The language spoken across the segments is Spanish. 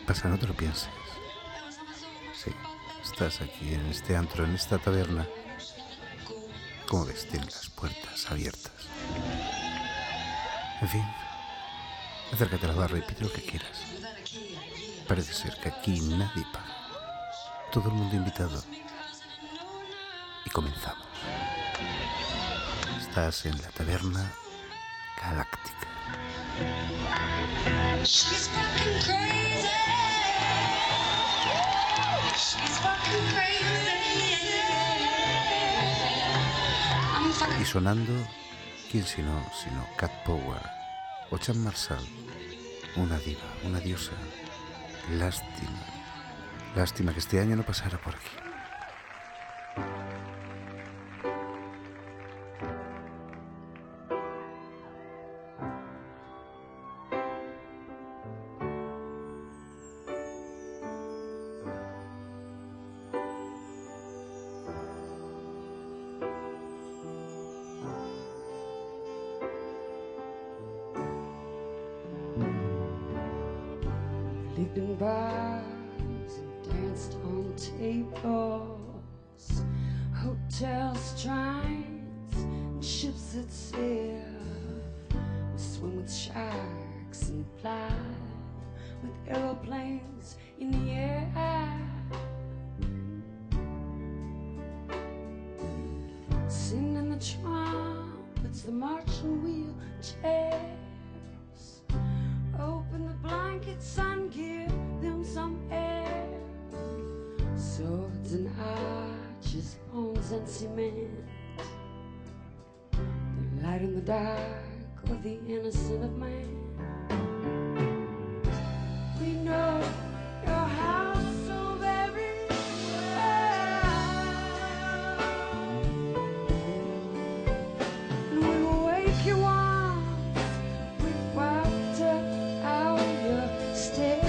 pasa? No te lo pienses. Sí, estás aquí en este antro, en esta taberna. Como ves, tiene las puertas abiertas. En fin, acércate a la barra y pide lo que quieras. Parece ser que aquí nadie paga. Todo el mundo invitado. Y comenzamos. Estás en la taberna galáctica. She's fucking crazy. She's fucking crazy. I'm fucking... Y sonando, ¿quién sino Cat Power o Chan Marshall? Una diva, una diosa. Lástima que este año no pasara por aquí. Lived in bars and danced on tables, hotels, trains, and ships that sail. We swim with sharks and fly with aeroplanes in the air. Singing the trumpets, the marching wheelchairs. Open the blankets and give them some air. Swords and arches, bones and cement. The light in the dark of the innocent of man. We know your house so very well, and we'll wake you once we've wiped out your stairs.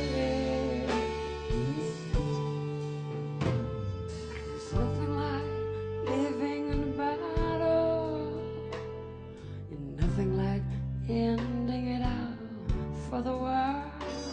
There's nothing like living in a battle, and nothing like ending it out for the world.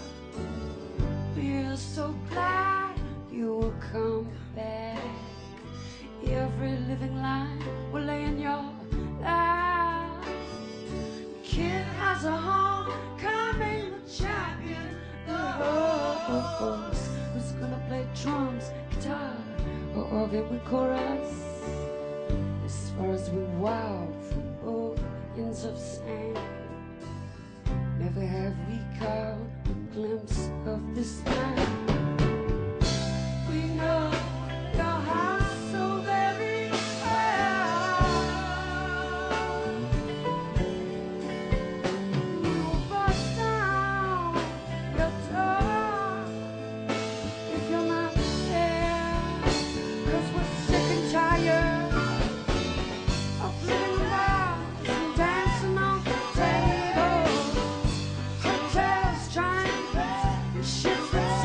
We're so glad you will come back. Every living line will lay in your lap. Kid has a home, coming the champion. The host who's gonna play drums, guitar, or organ with chorus. As far as we wow from both ends of sand, never have we caught a glimpse of this land. We know your house so very well. We will bust down your door if you're not there. 'Cause we're sick and tired of living in bars and dancing on tables, hotels, trains, and ships that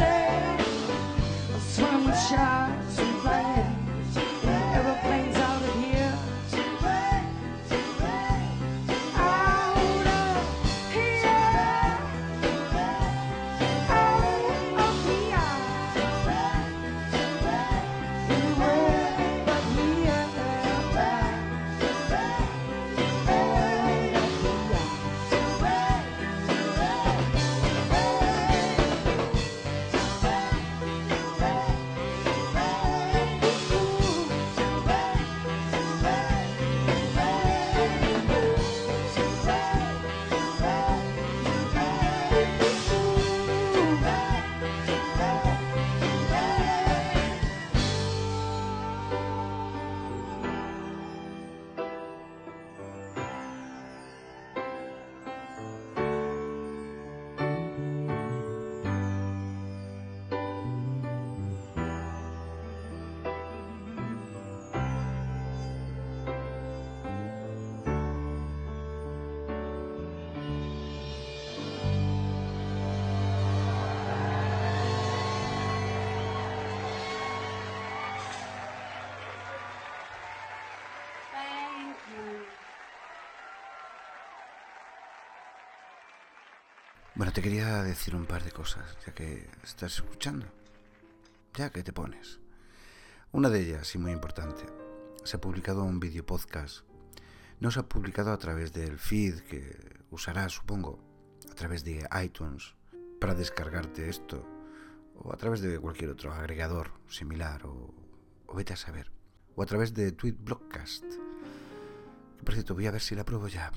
Bueno, te quería decir un par de cosas, ya que estás escuchando, ya que te pones. Una de ellas, y muy importante, se ha publicado un vídeo podcast. No se ha publicado a través del feed que usarás, supongo, a través de iTunes para descargarte esto, o a través de cualquier otro agregador similar, o vete a saber, o a través de Tweetblockcast. Por cierto, voy a ver si la pruebo ya.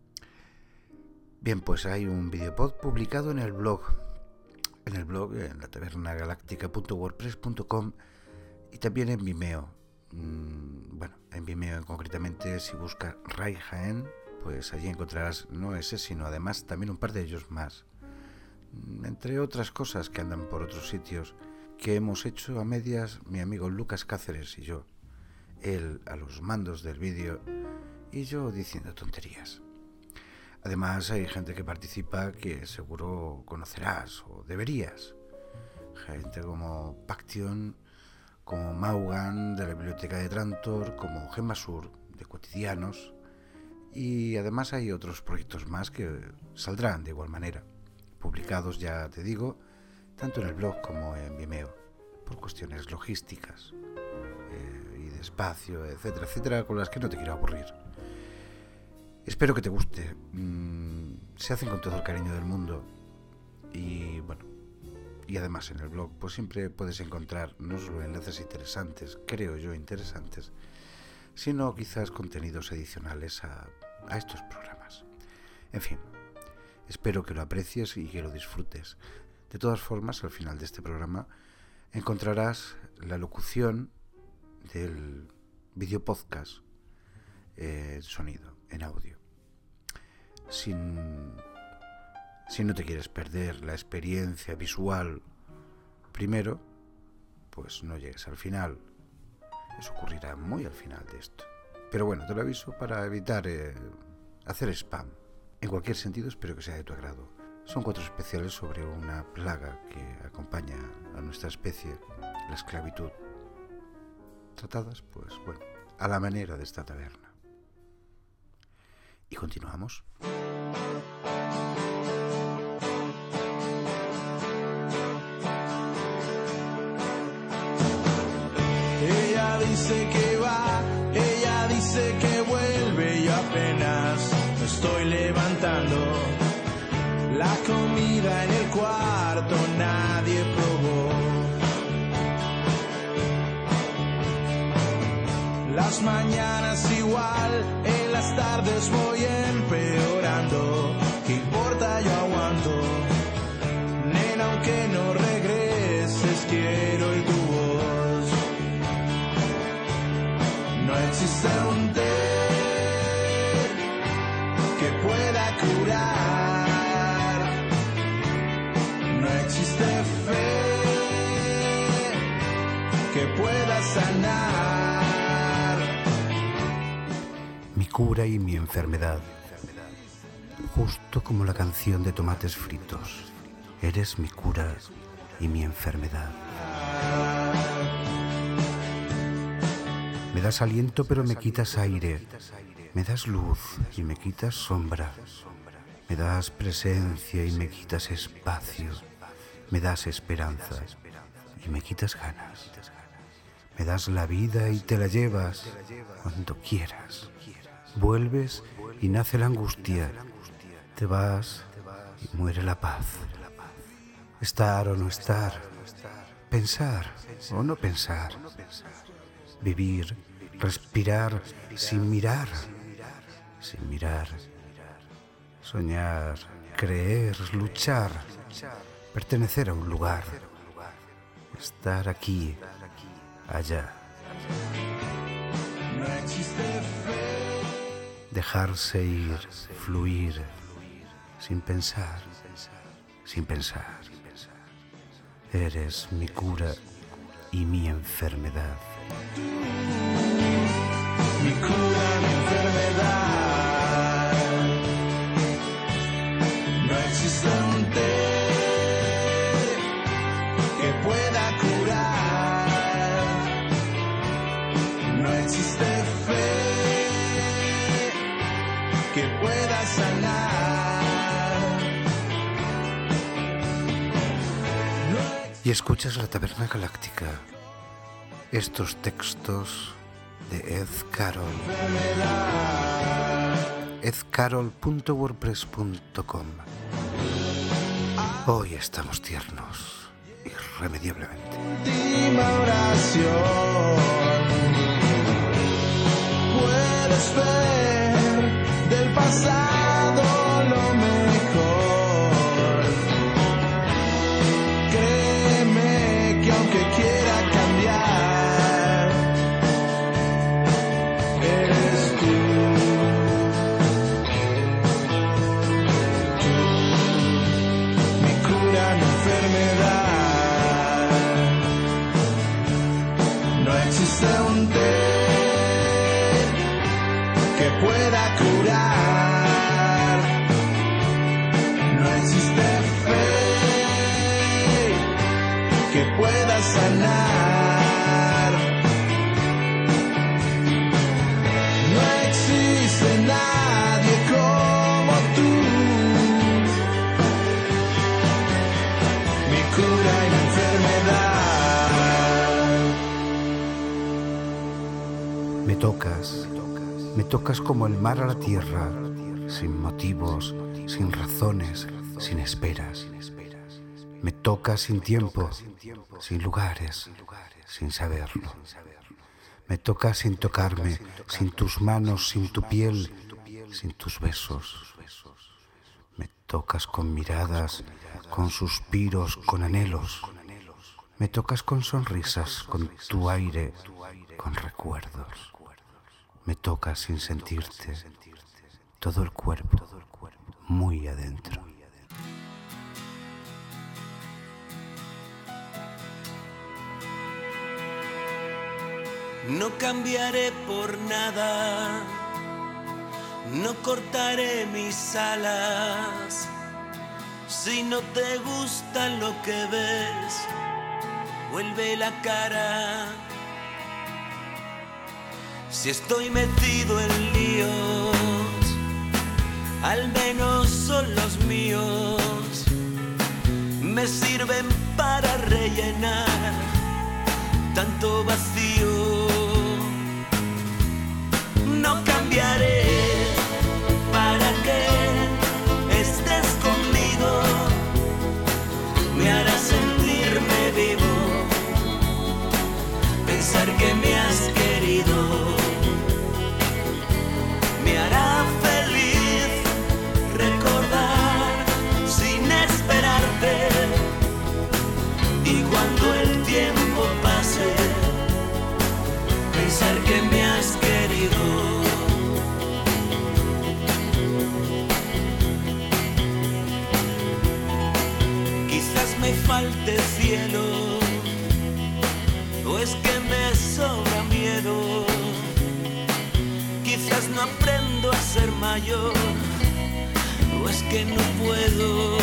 Bien, pues hay un videopod publicado en el blog en latavernagaláctica.wordpress.com y también en Vimeo. Bueno, en Vimeo concretamente, si buscas Ray Jaén, pues allí encontrarás no ese, sino además también un par de ellos más. Entre otras cosas que andan por otros sitios que hemos hecho a medias mi amigo Lucas Cáceres y yo. Él a los mandos del vídeo y yo diciendo tonterías. Además hay gente que participa que seguro conocerás o deberías. Gente como Paction, como Maugan de la Biblioteca de Trantor, como Gemma Sur de Cotidianos, y además hay otros proyectos más que saldrán de igual manera, publicados, ya te digo, tanto en el blog como en Vimeo, por cuestiones logísticas y de espacio, etcétera, etcétera, con las que no te quiero aburrir. Espero que te guste. Se hacen con todo el cariño del mundo. Y bueno, y además en el blog pues siempre puedes encontrar no solo enlaces interesantes, creo yo interesantes, sino quizás contenidos adicionales a estos programas. En fin, espero que lo aprecies y que lo disfrutes. De todas formas, al final de este programa encontrarás la locución del video podcast en sonido, en audio. Si no te quieres perder la experiencia visual primero, pues no llegues al final. Eso ocurrirá muy al final de esto. Pero bueno, te lo aviso para evitar hacer spam. En cualquier sentido, espero que sea de tu agrado. Son 4 especiales sobre una plaga que acompaña a nuestra especie, la esclavitud. Tratadas, pues bueno, a la manera de esta taberna. Y continuamos. Ella dice que va, ella dice que vuelve, yo apenas me estoy levantando. La comida en el cuarto nadie probó. Las mañanas igual, en las tardes voy empeorando. ¿Qué importa? Yo aguanto. Nena, aunque no regreses, quiero oír tu voz. No existe un té que pueda curar. No existe fe que pueda sanar. Mi cura y mi enfermedad, justo como la canción de Tomates Fritos. Eres mi cura y mi enfermedad. Me das aliento pero me quitas aire. Me das luz y me quitas sombra. Me das presencia y me quitas espacio. Me das esperanza y me quitas ganas. Me das la vida y te la llevas cuando quieras. Vuelves y nace la angustia. Te vas y muere la paz. Estar o no estar. Pensar o no pensar. Vivir, respirar sin mirar. Sin mirar. Soñar, creer, luchar. Pertenecer a un lugar. Estar aquí, allá. No existe fe. Dejarse ir, fluir, sin pensar, sin pensar. Eres mi cura y mi enfermedad. Mi cura, mi enfermedad. No existe un té que pueda curar. No existe fe que pueda sanar. y escuchas La Taberna Galáctica. Estos textos de Ed Carroll. edcarroll.wordpress.com. Hoy estamos tiernos, irremediablemente. Última oración. Puedes ver del pasado lo mejor. Créeme que aunque quiera cambiar, eres tú. Mi cura, mi enfermedad. No existe un té que pueda curar. No existe fe que pueda sanar. No existe nadie como tú. Mi cura y mi enfermedad. Me tocas como el mar a la tierra, sin motivos, sin razones, sin esperas. Me tocas sin tiempo, sin lugares, sin saberlo. Me tocas sin tocarme, sin tus manos, sin tu piel, sin tus besos. Me tocas con miradas, con suspiros, con anhelos. Me tocas con sonrisas, con tu aire, con recuerdos. Me tocas sin sentirte, todo el cuerpo, muy adentro. No cambiaré por nada, no cortaré mis alas. Si no te gusta lo que ves, vuelve la cara. Si estoy metido en líos, al menos son los míos. Me sirven para rellenar tanto vacío. No cambiaré para que estés conmigo. Me hará sentirme vivo, pensar que me has querido. Me hará feliz recordar sin esperarte. Y cuando el tiempo pase, pensar que me has querido. Quizás me falte cielo, o es que me sobra miedo. Quizás no aprendo a ser mayor, o es que no puedo.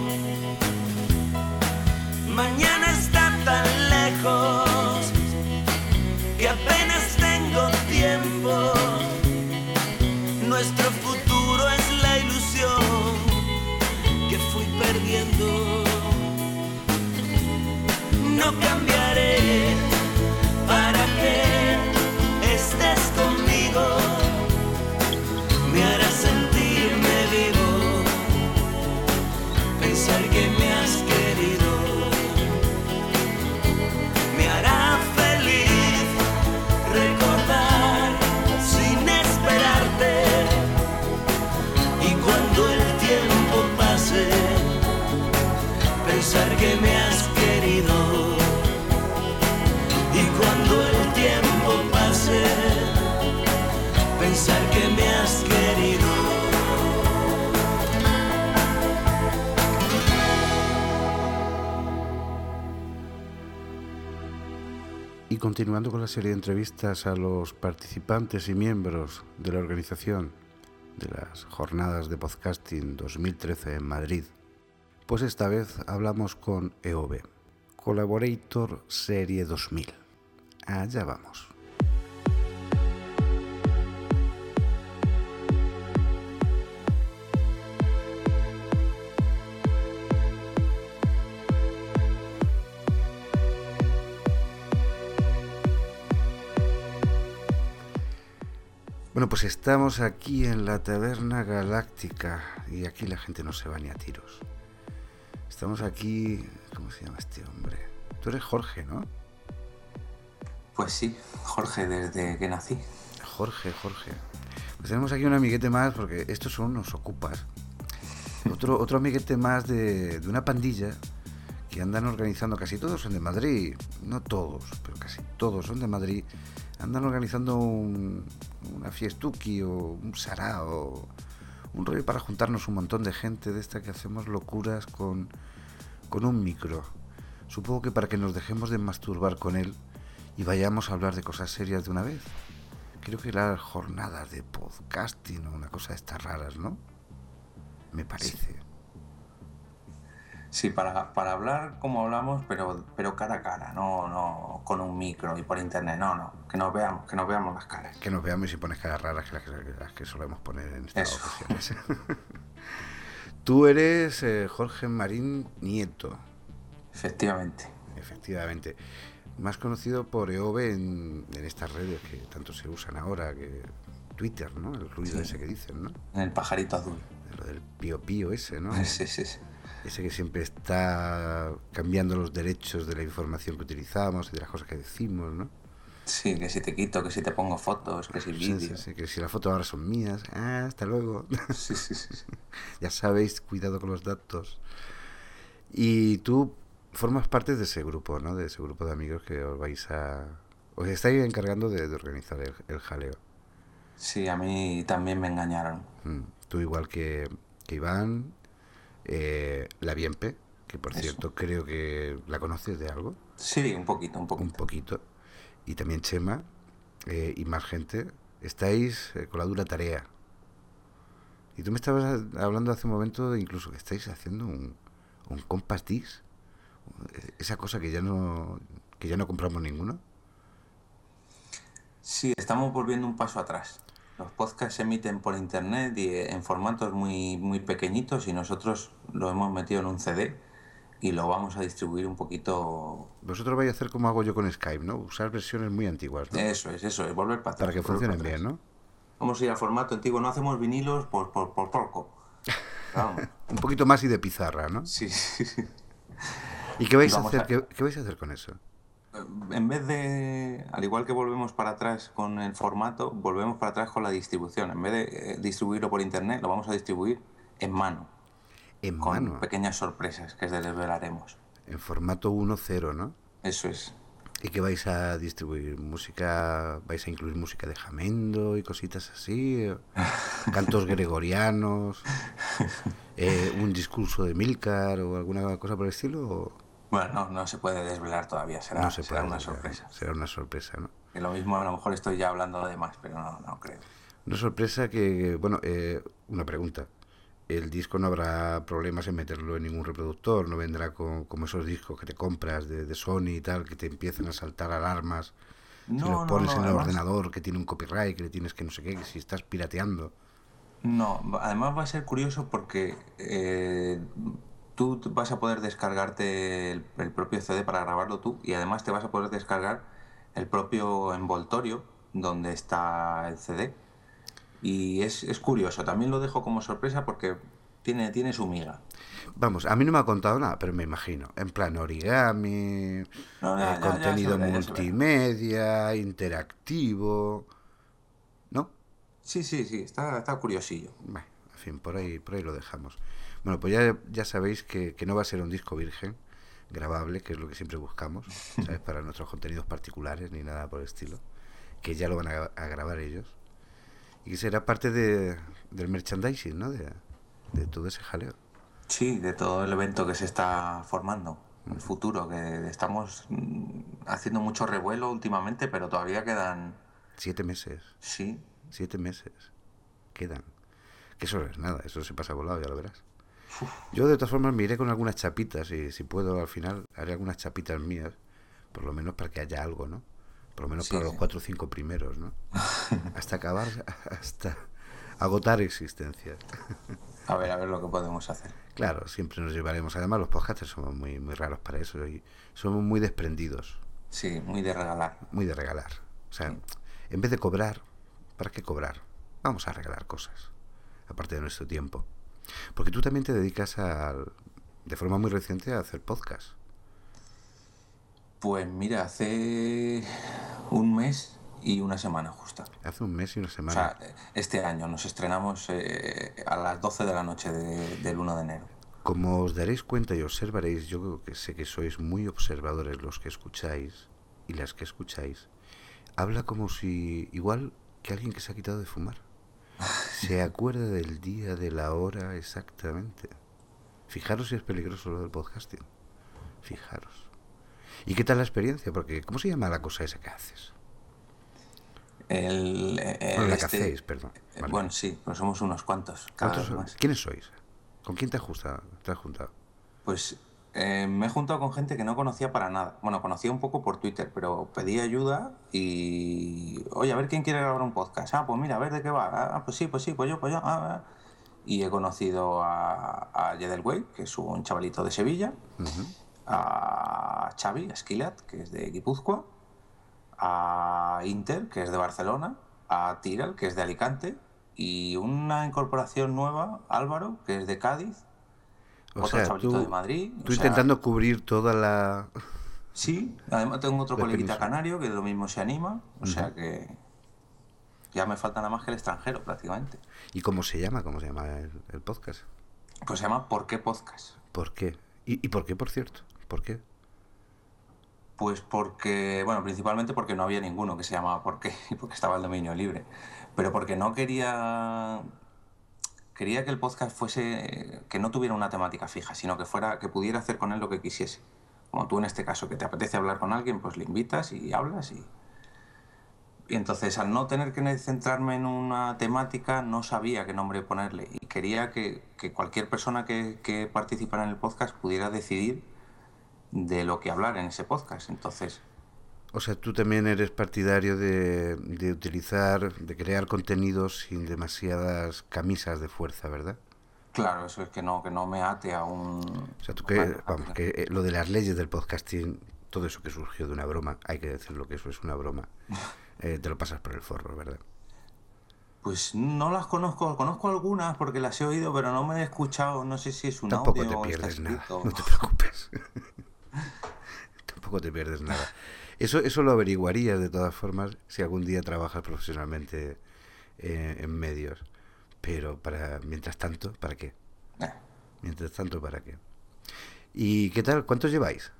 Mañana está tan lejos que apenas tengo tiempo. Nuestro futuro es la ilusión que fui perdiendo. No cambiaré para que estés conmigo. Me hará sentirme vivo, pensar que me has querido. Me hará feliz recordar sin esperarte. Y cuando el tiempo pase, pensar que me has querido. Y cuando el tiempo pase, pensar que me has querido. Y continuando con la serie de entrevistas a los participantes y miembros de la organización de las Jornadas de Podcasting 2013 en Madrid, pues esta vez hablamos con EOB, Collaborator Serie 2000. Allá vamos. Bueno, pues estamos aquí en la Taberna Galáctica y aquí la gente no se va ni a tiros. Estamos aquí... ¿Cómo se llama este hombre? Tú eres Jorge, ¿no? Pues sí, Jorge, desde que nací. Jorge. Pues tenemos aquí un amiguete más, porque estos son unos ocupas. Otro amiguete más de una pandilla que andan organizando, casi todos son de Madrid, no todos, pero casi todos son de Madrid. Andan organizando una fiestuki o un sarao, un rollo para juntarnos un montón de gente de esta que hacemos locuras con un micro. Supongo que para que nos dejemos de masturbar con él y vayamos a hablar de cosas serias de una vez. Creo que eran jornadas de podcasting o una cosa de estas raras, ¿no? Me parece. Sí, para hablar como hablamos, pero cara a cara, no con un micro y por internet, no, que nos veamos las caras. Que nos veamos y pones caras raras que las que solemos poner en estas ocasiones. Tú eres Jorge Marín Nieto. Efectivamente. Más conocido por EOB en estas redes que tanto se usan ahora, que Twitter, ¿no? El ruido ese que dicen, ¿no? En el pajarito azul. Lo del pío ese, ¿no? Sí. Ese que siempre está cambiando los derechos de la información que utilizamos y de las cosas que decimos, ¿no? Sí, que si te quito, que si te pongo fotos, que si vídeos. Sí, que si las fotos ahora son mías. Hasta luego. Sí. Ya sabéis, cuidado con los datos. Y tú formas parte de ese grupo, ¿no? De ese grupo de amigos que os estáis encargando de organizar el jaleo. Sí, a mí también me engañaron. Tú igual que Iván, la Bienpe, que por cierto creo que la conoces de algo. Sí, un poquito. Un poquito. Y también Chema y más gente. Estáis con la dura tarea. Y tú me estabas hablando hace un momento incluso que estáis haciendo un compass disc. Esa cosa que ya no compramos ninguno. Sí, estamos volviendo un paso atrás. Los podcasts se emiten por internet y en formatos muy, muy pequeñitos y nosotros lo hemos metido en un CD y lo vamos a distribuir un poquito. Vosotros vais a hacer como hago yo con Skype, ¿no? Usar versiones muy antiguas, ¿no? Eso es, volver para atrás. Para que funcionen bien, ¿no? Vamos a ir al formato antiguo, no hacemos vinilos por poco. Vamos. Un poquito más y de pizarra, ¿no? Sí. ¿Y qué vais a hacer? ¿Qué vais a hacer con eso? En vez de, al igual que volvemos para atrás con el formato, volvemos para atrás con la distribución. En vez de distribuirlo por internet, lo vamos a distribuir en mano. Con pequeñas sorpresas que desvelaremos. En formato 1.0, ¿no? Eso es. ¿Y qué vais a distribuir? ¿Música? ¿Vais a incluir música de Jamendo y cositas así? ¿Cantos gregorianos? ¿Un discurso de Milcar o alguna cosa por el estilo? Bueno, no se puede desvelar todavía, será una sorpresa. Será una sorpresa, ¿no? Que lo mismo, a lo mejor estoy ya hablando de más, pero no creo. Una sorpresa que, bueno, una pregunta. El disco no habrá problemas en meterlo en ningún reproductor, no vendrá como esos discos que te compras de Sony y tal, que te empiezan a saltar alarmas, si los pones en el ordenador, que tiene un copyright, que le tienes que no sé qué, que si estás pirateando. No, además va a ser curioso porque tú vas a poder descargarte el propio CD para grabarlo tú y además te vas a poder descargar el propio envoltorio donde está el CD. Y es curioso, también lo dejo como sorpresa porque tiene su miga. Vamos, a mí no me ha contado nada, pero me imagino. En plan origami, contenido multimedia, interactivo, ¿no? Sí, está curiosillo. Bueno, en fin, por ahí lo dejamos. Bueno, pues ya sabéis que no va a ser un disco virgen, grabable, que es lo que siempre buscamos, ¿sabes? Para nuestros contenidos particulares ni nada por el estilo, que ya lo van a grabar ellos. Y que será parte del merchandising, ¿no? De todo ese jaleo. Sí, de todo el evento que se está formando, el futuro, que estamos haciendo mucho revuelo últimamente, pero todavía quedan... 7 meses. Sí. 7 meses. Quedan. Que eso no es nada, eso se pasa volado, ya lo verás. Yo de todas formas me iré con algunas chapitas y si puedo al final haré algunas chapitas mías, por lo menos para que haya algo, ¿no? Por lo menos para los 4 o 5 primeros, ¿no? Hasta acabar, hasta agotar existencias. A ver lo que podemos hacer. Claro, siempre nos llevaremos. Además, los podcasters somos muy, muy raros para eso y somos muy desprendidos. Sí, muy de regalar. Muy de regalar. O sea, en vez de cobrar ¿para qué cobrar? Vamos a regalar cosas, aparte de nuestro tiempo. Porque tú también te dedicas de forma muy reciente a hacer podcast. Pues mira, hace un mes y una semana justa. Hace un mes y una O semana. sea, este año nos estrenamos a las 12 de la noche del 1 de enero. Como os daréis cuenta y observaréis, yo creo que sé que sois muy observadores los que escucháis y las que escucháis, habla como si, igual que alguien que se ha quitado de fumar. Se acuerda del día, de la hora exactamente. Fijaros si es peligroso lo del podcasting. Fijaros. ¿Y qué tal la experiencia? Porque, ¿cómo se llama la cosa esa que haces? Bueno, la que hacéis, perdón. Vale. Bueno, sí, pues somos unos cuantos, cada vez más. ¿Quiénes sois? ¿Con quién te has juntado? Pues me he juntado con gente que no conocía para nada. Bueno, conocía un poco por Twitter, pero pedí ayuda y... Oye, a ver quién quiere grabar un podcast. Ah, pues mira, a ver de qué va. Ah, pues sí, pues yo. Y he conocido a Yedelwey, que es un chavalito de Sevilla, a Xavi, a Esquilat, que es de Guipúzcoa, a Inter, que es de Barcelona, a Tiral, que es de Alicante, y una incorporación nueva, Álvaro, que es de Cádiz, O otro sea, chavalito de Madrid. tú intentando cubrir toda la... Sí, además tengo otro La coleguita península. canario que lo mismo se anima, o sea que ya me falta nada más que el extranjero prácticamente. ¿Y cómo se llama? ¿Cómo se llama el podcast? Pues se llama ¿Por qué Podcast? ¿Por qué? ¿Y por qué, por cierto? ¿Por qué? Pues porque, bueno, principalmente porque no había ninguno que se llamaba ¿Por qué? Y porque estaba el dominio libre. Pero porque no quería que el podcast fuese, que no tuviera una temática fija, sino que pudiera hacer con él lo que quisiese. Como tú en este caso, que te apetece hablar con alguien, pues le invitas y hablas y entonces al no tener que centrarme en una temática no sabía qué nombre ponerle y quería que cualquier persona que participara en el podcast pudiera decidir de lo que hablar en ese podcast. Entonces, O sea, tú también eres partidario de utilizar, de crear contenidos sin demasiadas camisas de fuerza, ¿verdad? claro, eso es que no me ate a un... O sea, tú que, vamos, que lo de las leyes del podcasting, todo eso que surgió de una broma, hay que decirlo que eso es una broma, te lo pasas por el forro, ¿verdad? Pues no las conozco algunas porque las he oído, pero no me he escuchado, no sé si es un Tampoco audio te o está pierdes nada, escrito. no te preocupes. Tampoco te pierdes nada. Eso lo averiguarías de todas formas si algún día trabajas profesionalmente en medios. Pero mientras tanto, ¿para qué? Eh, Mientras tanto, ¿para qué? ¿Y qué tal? ¿Cuántos lleváis?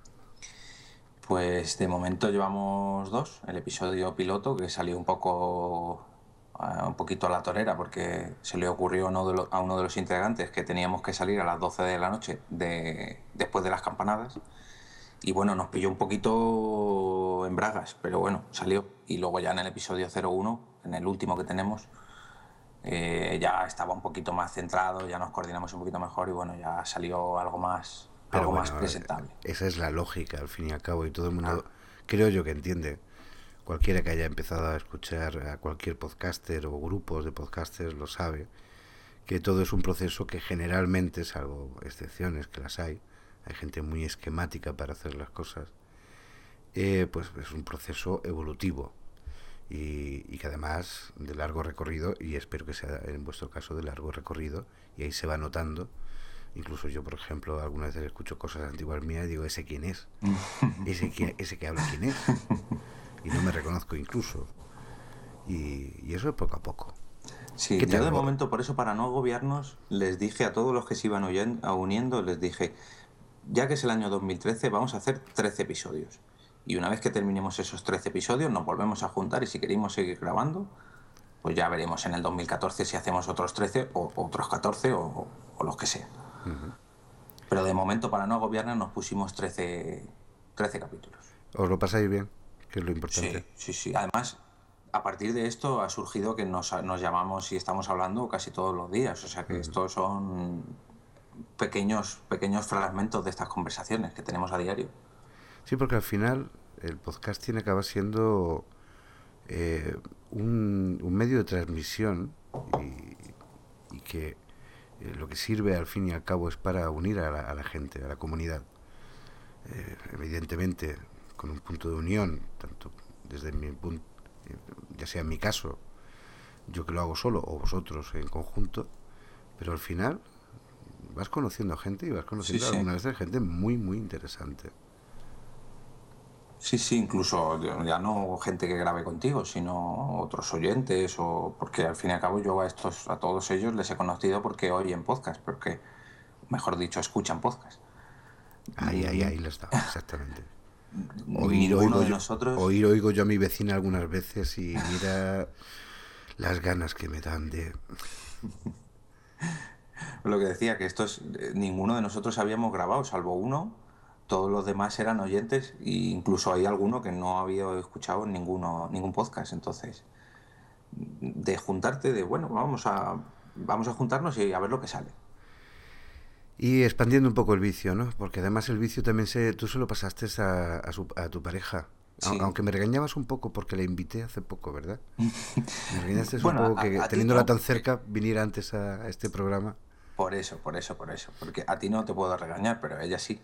Pues de momento llevamos 2, el episodio piloto que salió un poquito a la torera porque se le ocurrió a uno de los integrantes que teníamos que salir a las 12 de la noche después de las campanadas. Y bueno, nos pilló un poquito en bragas, pero bueno, salió. Y luego ya en el episodio 01, en el último que tenemos, ya estaba un poquito más centrado, ya nos coordinamos un poquito mejor y bueno, ya salió algo más presentable. Esa es la lógica, al fin y al cabo, y todo el mundo, creo yo que entiende, cualquiera que haya empezado a escuchar a cualquier podcaster o grupos de podcasters lo sabe, que todo es un proceso que generalmente, salvo excepciones que las hay gente muy esquemática para hacer las cosas, pues es un proceso evolutivo y que además de largo recorrido, y espero que sea en vuestro caso de largo recorrido, y ahí se va notando. Incluso yo, por ejemplo, algunas veces escucho cosas antiguas mías y digo, ¿ese quién es? ¿Ese que habla quién es? Y no me reconozco incluso. Y eso es poco a poco. Sí, yo de momento, por eso, para no agobiarnos, les dije a todos los que se iban uniendo, les dije, ya que es el año 2013, vamos a hacer 13 episodios. Y una vez que terminemos esos 13 episodios, nos volvemos a juntar y si queremos seguir grabando, pues ya veremos en el 2014 si hacemos otros 13 o otros 14 o los que sean. Pero de momento, para no agobiarnos, nos pusimos 13 capítulos. ¿Os lo pasáis bien? Que es lo importante. Sí. Además, a partir de esto ha surgido que nos llamamos y estamos hablando casi todos los días. O sea que estos son pequeños fragmentos de estas conversaciones que tenemos a diario. Sí, porque al final el podcasting acaba siendo un medio de transmisión y que lo que sirve al fin y al cabo es para unir a la gente, a la comunidad. Evidentemente con un punto de unión, tanto desde mi punto, ya sea en mi caso, yo que lo hago solo o vosotros en conjunto, pero al final vas conociendo gente y vas conociendo Sí, sí. algunas veces gente muy, muy interesante. Sí, sí, incluso ya no gente que grabe contigo, sino otros oyentes, o porque al fin y al cabo yo a todos ellos les he conocido porque oyen podcast, porque, mejor dicho, escuchan podcast. Ahí les da, exactamente. Ninguno de nosotros, Oír oigo yo a mi vecina algunas veces y mira las ganas que me dan de... lo que decía, que ninguno de nosotros habíamos grabado, salvo uno, todos los demás eran oyentes, e incluso hay alguno que no había escuchado ningún podcast, entonces, de juntarte, bueno, vamos a juntarnos y a ver lo que sale. Y expandiendo un poco el vicio, ¿no? Porque además el vicio también tú se lo pasaste a tu pareja. Sí. Aunque me regañabas un poco porque la invité hace poco, ¿verdad? Me regañaste Bueno, un poco que a ti teniéndola no, tan porque cerca viniera antes a este programa. por eso, porque a ti no te puedo regañar, pero a ella sí.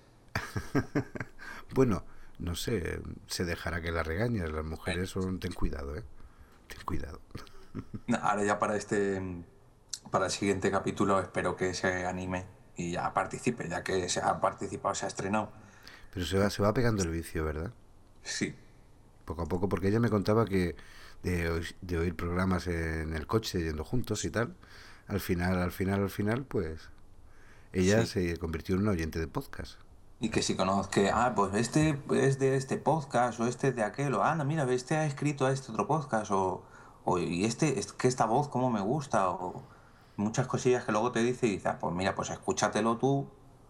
Bueno, no sé, se dejará que la regañes. Las mujeres son... Ten cuidado, ¿eh? Ten cuidado. Ahora ya para el siguiente capítulo espero que se anime y ya participe, ya que se ha participado, se ha estrenado. Pero se va pegando el vicio, ¿verdad? Sí, Poco a poco, porque ella me contaba que de oír programas en el coche yendo juntos y tal, al final, pues ella sí. se convirtió en un oyente de podcast. Y que si conozca, pues este es de este podcast o este es de aquel, o anda, mira, este ha escrito a este otro podcast, y es que esta voz cómo me gusta, o muchas cosillas que luego te dice y dices, pues mira, pues escúchatelo tú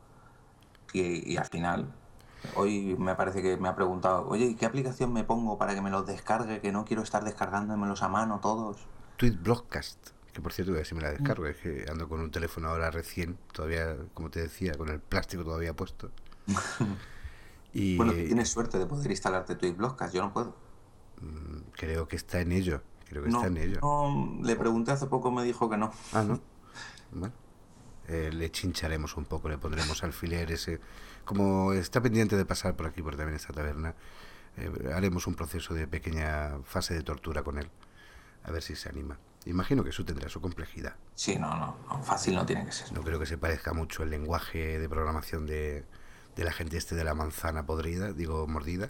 y al final, hoy me parece que me ha preguntado, oye, ¿y qué aplicación me pongo para que me los descargue? Que no quiero estar descargándomelos a mano todos. Tweet Broadcast, que por cierto, voy a ver si me la descargo, es que ando con un teléfono ahora recién, todavía, como te decía, con el plástico todavía puesto. Bueno, tú Y tienes suerte de poder instalarte tu Blogcast, yo no puedo. creo que está en ello, creo que está No, en ello. no, le pregunté hace poco, me dijo que no. Ah, ¿no? Bueno, le chincharemos un poco, le pondremos alfiler ese. Como está pendiente de pasar por aquí, por también esta taberna, haremos un proceso de pequeña fase de tortura con él. A ver si se anima. Imagino que eso tendrá su complejidad. Sí, no, fácil no tiene que ser. No creo que se parezca mucho el lenguaje de programación de la gente de la manzana podrida, digo mordida,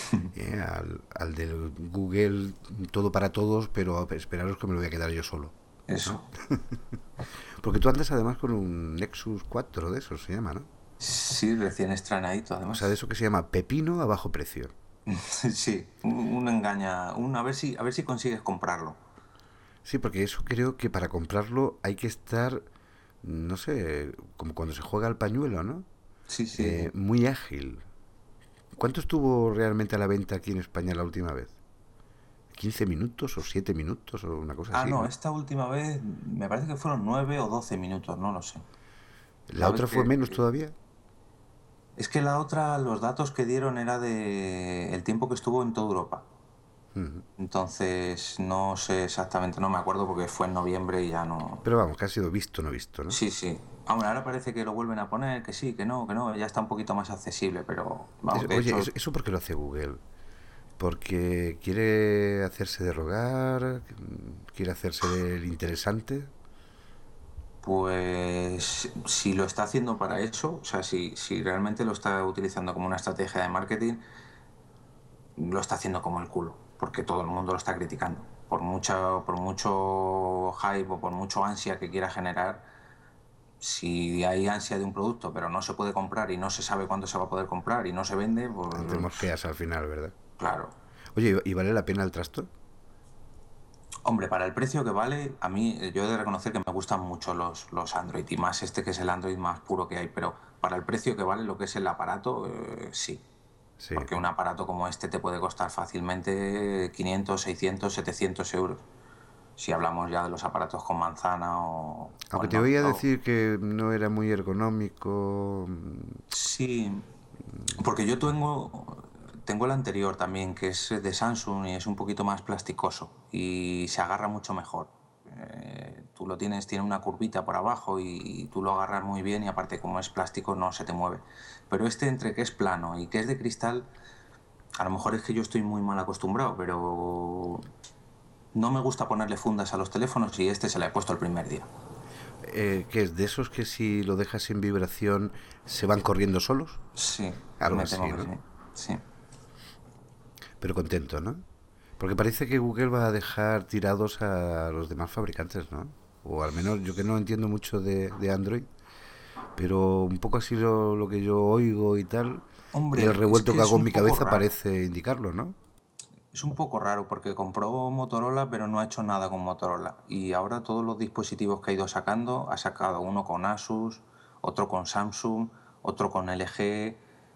al del Google todo para todos, pero esperaros que me lo voy a quedar yo solo. Eso. Porque tú andas además con un Nexus 4 de esos, se llama, ¿no? Sí, recién estrenadito O además. sea, de eso que se llama pepino a bajo precio. Sí, un engaña, a ver si consigues comprarlo. Sí, porque eso creo que para comprarlo hay que estar, no sé, como cuando se juega al pañuelo, ¿no? Sí, sí. Muy ágil. ¿Cuánto estuvo realmente a la venta aquí en España la última vez? ¿15 minutos o 7 minutos o una cosa así? No, ¿No? esta última vez me parece que fueron 9 o 12 minutos, no lo sé. ¿La ¿Sabes otra fue que menos todavía? es que la otra, los datos que dieron era de el tiempo que estuvo en toda Europa. Ujú. Entonces, no sé exactamente, no me acuerdo porque fue en noviembre y ya no. Pero vamos, que ha sido visto, no visto, ¿no? Sí, sí. Hombre, ahora parece que lo vuelven a poner, que sí, que no, ya está un poquito más accesible, pero vamos, de Oye, hecho, ¿eso por qué lo hace Google? ¿Porque quiere hacerse de rogar? ¿Quiere hacerse del interesante? pues si lo está haciendo para eso, o sea, si realmente lo está utilizando como una estrategia de marketing, lo está haciendo como el culo, porque todo el mundo lo está criticando. Por mucho hype o por mucho ansia que quiera generar, si hay ansia de un producto pero no se puede comprar y no se sabe cuándo se va a poder comprar y no se vende, Te pues mosqueas al final, ¿verdad? claro. Oye, ¿y vale la pena el trasto? Hombre, para el precio que vale, a mí yo he de reconocer que me gustan mucho los Android y más este que es el Android más puro que hay, pero para el precio que vale lo que es el aparato, sí. Sí. Porque un aparato como este te puede costar fácilmente 500, 600, 700 euros. Si hablamos ya de los aparatos con manzana o Aunque el te oía Noctua. decir que no era muy ergonómico. Sí, porque yo tengo el anterior también, que es de Samsung y es un poquito más plasticoso y se agarra mucho mejor. Tú lo tiene una curvita por abajo y tú lo agarras muy bien y aparte como es plástico no se te mueve. Pero este entre que es plano y que es de cristal, a lo mejor es que yo estoy muy mal acostumbrado, pero no me gusta ponerle fundas a los teléfonos y este se le he puesto el primer día. ¿Qué es de esos que si lo dejas en vibración se van corriendo solos? Sí, Algo me así, temo que ¿no? sí. Pero contento, ¿no? Porque parece que Google va a dejar tirados a los demás fabricantes, ¿no? O al menos yo que no entiendo mucho de Android, pero un poco así lo que yo oigo y tal, y el Hombre, es revuelto que que es hago en un mi poco cabeza raro. parece indicarlo, ¿no? Es un poco raro porque compró Motorola pero no ha hecho nada con Motorola. Y ahora todos los dispositivos que ha ido sacando, ha sacado uno con Asus, otro con Samsung, otro con LG,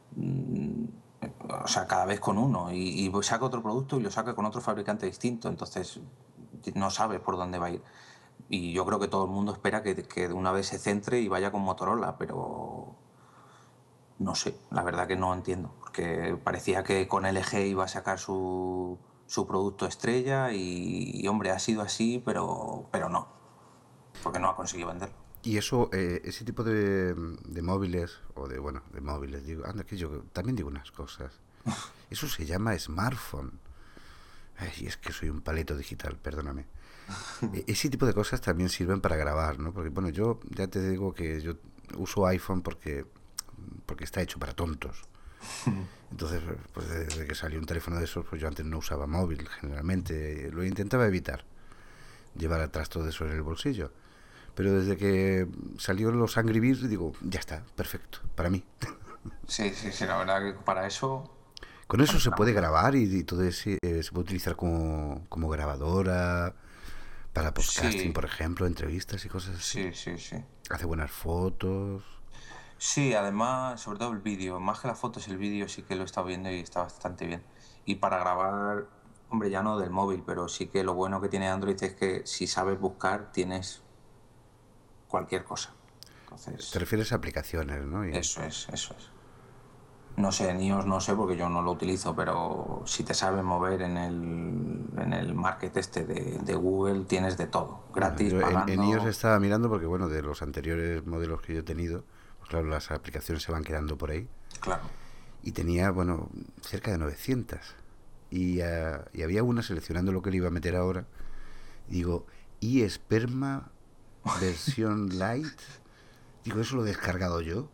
o sea, cada vez con uno. Y saca otro producto y lo saca con otro fabricante distinto. Entonces no sabes por dónde va a ir. Y yo creo que todo el mundo espera que de una vez se centre y vaya con Motorola, pero no sé, la verdad que no entiendo, porque parecía que con LG iba a sacar su producto estrella y, hombre, ha sido así, pero no, porque no ha conseguido venderlo. Y eso, ese tipo de móviles, o de, bueno, de móviles, digo, anda, que yo también digo unas cosas. Eso se llama smartphone. Ay, es que soy un paleto digital, perdóname. Ese tipo de cosas también sirven para grabar, ¿no? Porque, bueno, yo ya te digo que yo uso iPhone porque está hecho para tontos. Entonces, pues desde que salió un teléfono de esos, pues yo antes no usaba móvil, generalmente. Lo intentaba evitar, llevar atrás todo eso en el bolsillo. Pero desde que salieron los Angry Birds, digo, ya está, perfecto, para mí. Sí, la verdad que para eso Con eso se funciona muy puede bien. grabar y todo ese, se puede utilizar como grabadora, para podcasting, Sí, por ejemplo, entrevistas y cosas así. sí. Hace buenas fotos. Sí, además, sobre todo el vídeo, más que las fotos, el vídeo sí que lo he estado viendo y está bastante bien. Y para grabar, hombre, ya no del móvil, pero sí que lo bueno que tiene Android es que si sabes buscar, tienes cualquier cosa. Te Entonces, refieres a aplicaciones, ¿no? eso es. No sé, en iOS no sé porque yo no lo utilizo, pero si te sabes mover en el market este de Google, tienes de todo. Bueno, Gratis, yo en iOS pagando, estaba mirando porque, bueno, de los anteriores modelos que yo he tenido, pues claro, las aplicaciones se van quedando por ahí. claro. Y tenía, bueno, cerca de 900. Y había una seleccionando lo que le iba a meter ahora. Digo, y esperma versión light. Digo, eso lo he descargado yo.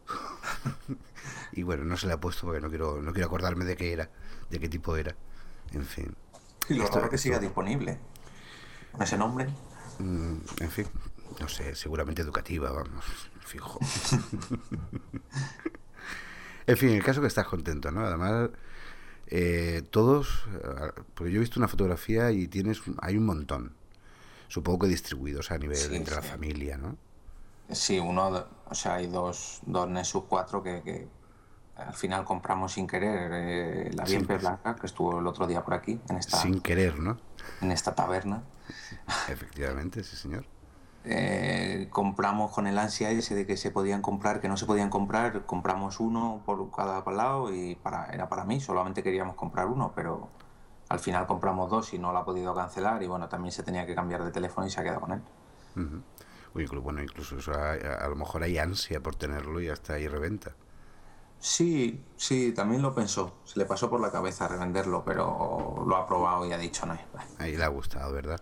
Y bueno, no se le ha puesto porque no quiero acordarme de qué era, de qué tipo era. En fin. Y lo Esto, raro que siga esto, disponible. Con ese nombre. en fin, no sé, seguramente educativa, vamos, fijo. En fin, el caso que estás contento, ¿no? Además, todos, porque yo he visto una fotografía y hay un montón. Supongo que distribuidos a nivel Sí, entre la sí. familia, ¿no? Sí, o sea, hay dos Nexus 4 que al final compramos sin querer. La Sin, Bienpe Blanca, que estuvo el otro día por aquí, sin querer, ¿no? en esta taberna. Efectivamente, sí, señor. Compramos con el ansia ese de que se podían comprar, que no se podían comprar, compramos uno por cada lado y era para mí, solamente queríamos comprar uno, pero al final compramos dos y no lo ha podido cancelar y bueno, también se tenía que cambiar de teléfono y se ha quedado con él. O bueno, incluso eso, a lo mejor hay ansia por tenerlo y hasta ahí reventa. Sí, también lo pensó, se le pasó por la cabeza revenderlo, pero lo ha probado y ha dicho no. Ahí le ha gustado, ¿verdad?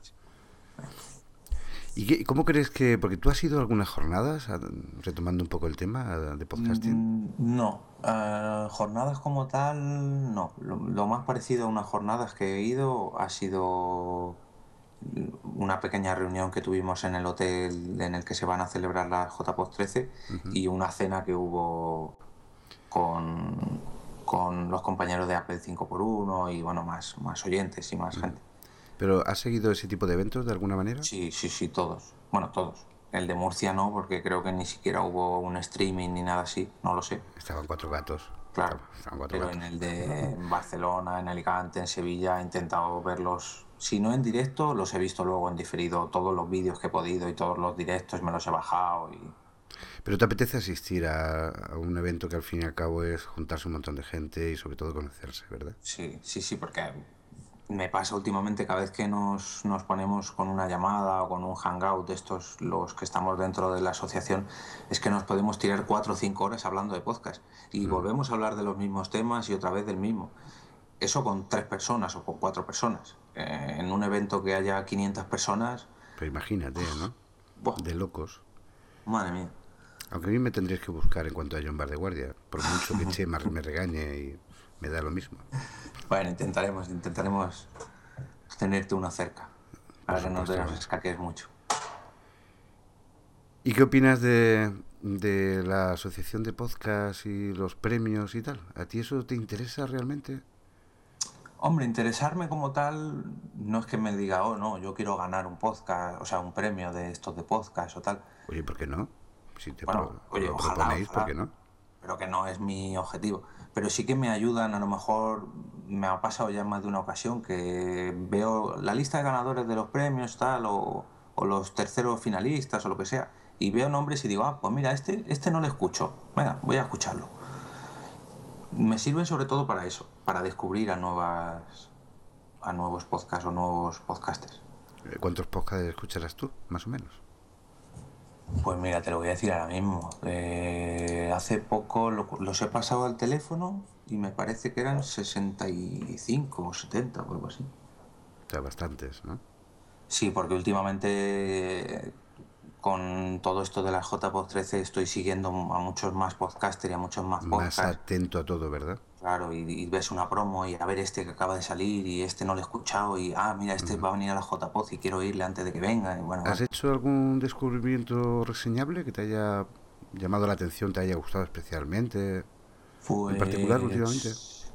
¿Y cómo crees que, porque tú has ido a algunas jornadas, retomando un poco el tema de podcasting? No, jornadas como tal, no. Lo más parecido a unas jornadas que he ido ha sido una pequeña reunión que tuvimos en el hotel en el que se van a celebrar las JPOD 13 y una cena que hubo con los compañeros de Apple 5x1 y bueno, más oyentes y más gente. ¿Pero has seguido ese tipo de eventos de alguna manera? Sí, todos. Bueno, todos. El de Murcia no, porque creo que ni siquiera hubo un streaming ni nada así, no lo sé. Estaban cuatro gatos. Claro, Estaban cuatro pero gatos. en el de Barcelona, en Alicante, en Sevilla he intentado verlos, si no en directo, los he visto luego en diferido, todos los vídeos que he podido y todos los directos me los he bajado y ¿Pero te apetece asistir a un evento que al fin y al cabo es juntarse un montón de gente y sobre todo conocerse, ¿verdad? sí, porque me pasa últimamente cada vez que nos ponemos con una llamada o con un hangout de estos, los que estamos dentro de la asociación, es que nos podemos tirar 4 o 5 horas hablando de podcast y volvemos a hablar de los mismos temas y otra vez del mismo. Eso con 3 personas o con 4 personas. en un evento que haya 500 personas, Pero imagínate, ¿no? ¡buah! De locos. Madre mía. Aunque a mí me tendrías que buscar en cuanto haya un bar de guardia. Por mucho que Chema me regañe y me da lo mismo. Bueno, intentaremos tenerte uno cerca, para que no te supuesto. nos escaques mucho. ¿Y qué opinas de la asociación de podcast y los premios y tal? ¿A ti eso te interesa realmente? Hombre, interesarme como tal, no es que me diga, oh, no, yo quiero ganar un podcast, o sea, un premio de estos de podcast o tal. Oye, ¿por qué no? Si te Bueno, oye, lo ojalá, proponéis, ¿por ojalá, qué no? pero que no es mi objetivo. Pero sí que me ayudan, a lo mejor me ha pasado ya en más de una ocasión que veo la lista de ganadores de los premios, tal, o los terceros finalistas o lo que sea, y veo nombres y digo, ah, pues mira, este no lo escucho, venga, voy a escucharlo. Me sirven sobre todo para eso, para descubrir a nuevos podcasts o nuevos podcasters. ¿Cuántos podcasts escucharás tú, más o menos? Pues mira, te lo voy a decir ahora mismo. Hace poco los he pasado al teléfono y me parece que eran 65 o 70 o algo así. O sea, bastantes, ¿no? Sí, porque últimamente con todo esto de la JPod 13 estoy siguiendo a muchos más podcasters y a muchos más Más podcasts. atento a todo, ¿verdad? Claro, y ves una promo y a ver este que acaba de salir y este no lo he escuchado y mira, este va a venir a la JPod y quiero irle antes de que venga. Y bueno, ¿Has bueno. hecho algún descubrimiento reseñable que te haya llamado la atención, te haya gustado especialmente? En particular, últimamente. Pues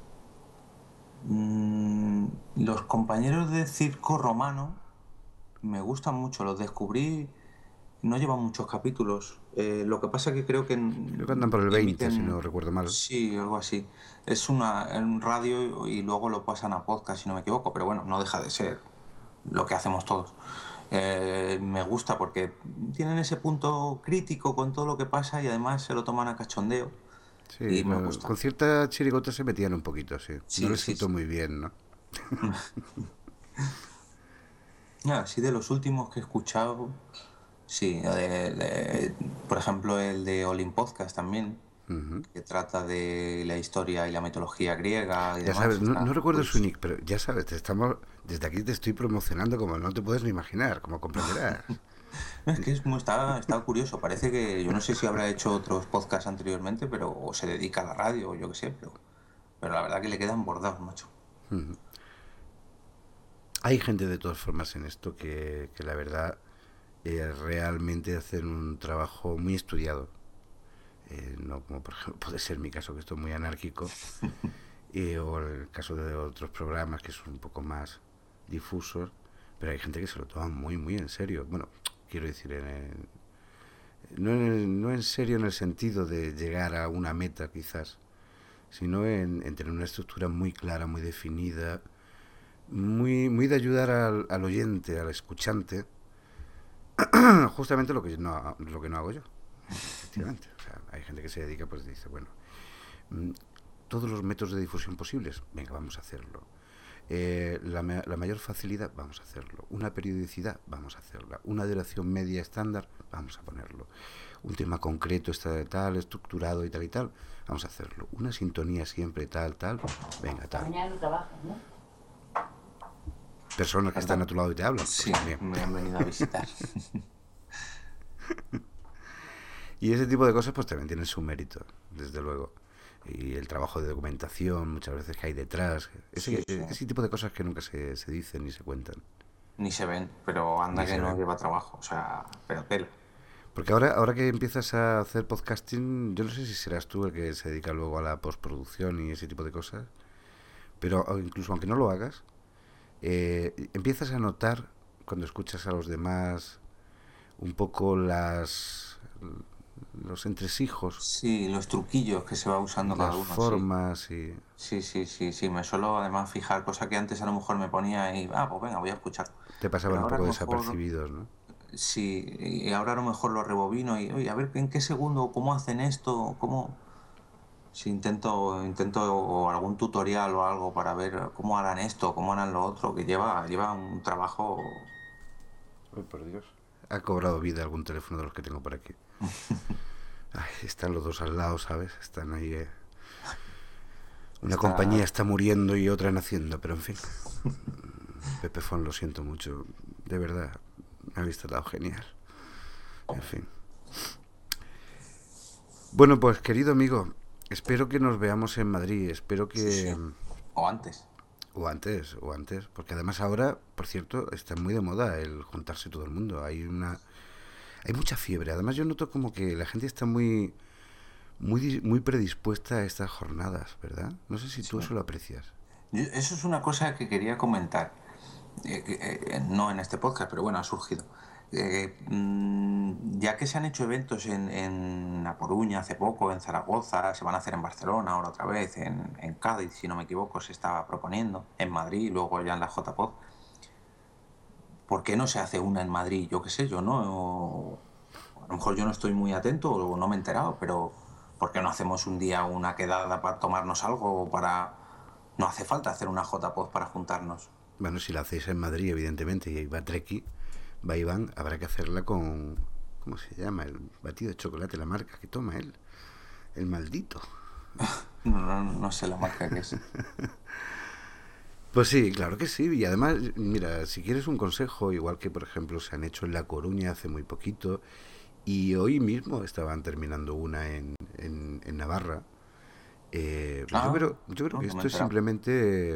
los compañeros de Circo Romano me gustan mucho, los descubrí, no llevan muchos capítulos. Lo que pasa que creo que Creo que andan por el 20, si no recuerdo mal. Sí, algo así. Es en radio y luego lo pasan a podcast, si no me equivoco, pero bueno, no deja de ser lo que hacemos todos. Me gusta porque tienen ese punto crítico con todo lo que pasa y además se lo toman a cachondeo. Sí, Y me gusta. con cierta chirigota se metían un poquito, sí. Sí, No les sí, sentó sí. muy bien, ¿no? Sí, de los últimos que he escuchado, sí, por ejemplo el de Olin Podcast también, que trata de la historia y la mitología griega y Ya demás. sabes, no Está recuerdo su curioso. nick, pero ya sabes, desde aquí te estoy promocionando como no te puedes ni imaginar, como comprenderás. No, es que está curioso, parece que yo no sé si habrá hecho otros podcasts anteriormente, pero o se dedica a la radio o yo qué sé, pero la verdad que le quedan bordados, macho. Hay gente de todas formas en esto que la verdad realmente hacen un trabajo muy estudiado. No como por ejemplo puede ser mi caso, que estoy muy anárquico, o el caso de otros programas que son un poco más difusos, pero hay gente que se lo toma muy, muy en serio. Bueno, quiero decir, no en serio en el sentido de llegar a una meta quizás, sino en tener una estructura muy clara, muy definida, muy de ayudar al oyente, al escuchante, justamente lo que no hago yo, efectivamente. O sea, hay gente que se dedica, pues dice, bueno, todos los métodos de difusión posibles, venga, vamos a hacerlo. La mayor facilidad, vamos a hacerlo. Una periodicidad, vamos a hacerla. Una duración media estándar, vamos a ponerlo. Un tema concreto, tal, estructurado y tal, vamos a hacerlo. Una sintonía siempre tal, venga, tal. Mañana no trabajas, ¿no? Personas que están a tu lado y te hablan. Sí, Pues también. me han venido a visitar. Y ese tipo de cosas pues también tienen su mérito, desde luego. Y el trabajo de documentación muchas veces que hay detrás. Ese tipo de cosas que nunca se dicen ni se cuentan. Ni se ven, pero anda Ni que se no ven. lleva trabajo, o sea, pero tela. Porque ahora que empiezas a hacer podcasting, yo no sé si serás tú el que se dedica luego a la postproducción y ese tipo de cosas, pero incluso aunque no lo hagas, empiezas a notar cuando escuchas a los demás un poco los entresijos, Sí, los truquillos que se va usando cada las uno, sí. formas y... Sí, me suelo además fijar, cosa que antes a lo mejor me ponía y, pues venga, voy a escuchar. Te pasaban Pero un ahora poco a lo mejor, desapercibidos, ¿no? sí, y ahora a lo mejor lo rebobino y, oye, a ver en qué segundo, cómo hacen esto, cómo... Si intento o algún tutorial o algo para ver cómo harán esto, cómo harán lo otro, que lleva un trabajo... Uy, por Dios. Ha cobrado vida algún teléfono de los que tengo por aquí. Ay, están los dos al lado, ¿sabes? Están ahí... Una compañía está muriendo y otra naciendo, pero en fin. Pepe Fon, lo siento mucho. De verdad, me habéis tratado genial. En fin. Bueno, pues querido amigo, espero que nos veamos en Madrid. Espero que... Sí. O antes. O antes, porque además ahora, por cierto, está muy de moda el juntarse todo el mundo. Hay mucha fiebre. Además yo noto como que la gente está muy predispuesta a estas jornadas, ¿verdad? No sé si tú eso lo aprecias. Eso es una cosa que quería comentar. No en este podcast, pero bueno, ha surgido. Ya que se han hecho eventos en A Coruña hace poco, en Zaragoza, se van a hacer en Barcelona ahora otra vez, en Cádiz, si no me equivoco, se estaba proponiendo, en Madrid, luego ya en la JPod. ¿Por qué no se hace una en Madrid? Yo qué sé, yo no... A lo mejor yo no estoy muy atento o no me he enterado, pero ¿por qué no hacemos un día una quedada para tomarnos algo o para... No hace falta hacer una JPod para juntarnos. Bueno, si la hacéis en Madrid, evidentemente, y ahí va Treki, va Iván, habrá que hacerla con... ¿Cómo se llama? El batido de chocolate, la marca que toma él. El maldito. No sé la marca que es. Pues sí, claro que sí. Y además, mira, si quieres un consejo, igual que por ejemplo se han hecho en La Coruña hace muy poquito, y hoy mismo estaban terminando una en Navarra. Yo creo que esto es simplemente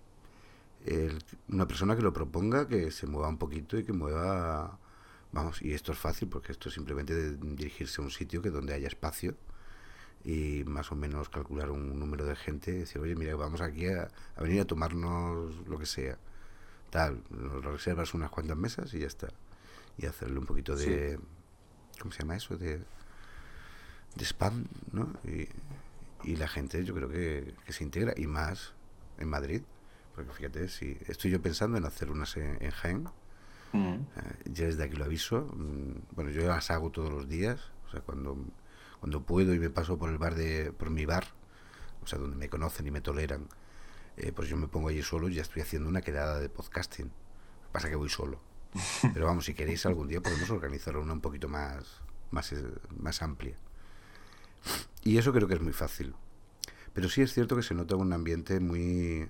una persona que lo proponga, que se mueva un poquito y que mueva... Vamos, y esto es fácil porque esto es simplemente dirigirse a un sitio que donde haya espacio y más o menos calcular un número de gente y decir, oye, mira, vamos aquí a venir a tomarnos lo que sea. Tal, nos reservas unas cuantas mesas y ya está. Y hacerle un poquito de... ¿Cómo se llama eso? De spam, ¿no? Y la gente yo creo que se integra, y más en Madrid, porque fíjate, si estoy yo pensando en hacer unas en Jaén, ya desde aquí lo aviso. Bueno, yo las hago todos los días, o sea, cuando puedo y me paso por por mi bar, o sea, donde me conocen y me toleran, pues yo me pongo allí solo y ya estoy haciendo una quedada de podcasting. Pasa que voy solo, pero vamos, si queréis algún día podemos organizar una un poquito más amplia. Y eso creo que es muy fácil. Pero sí es cierto que se nota un ambiente muy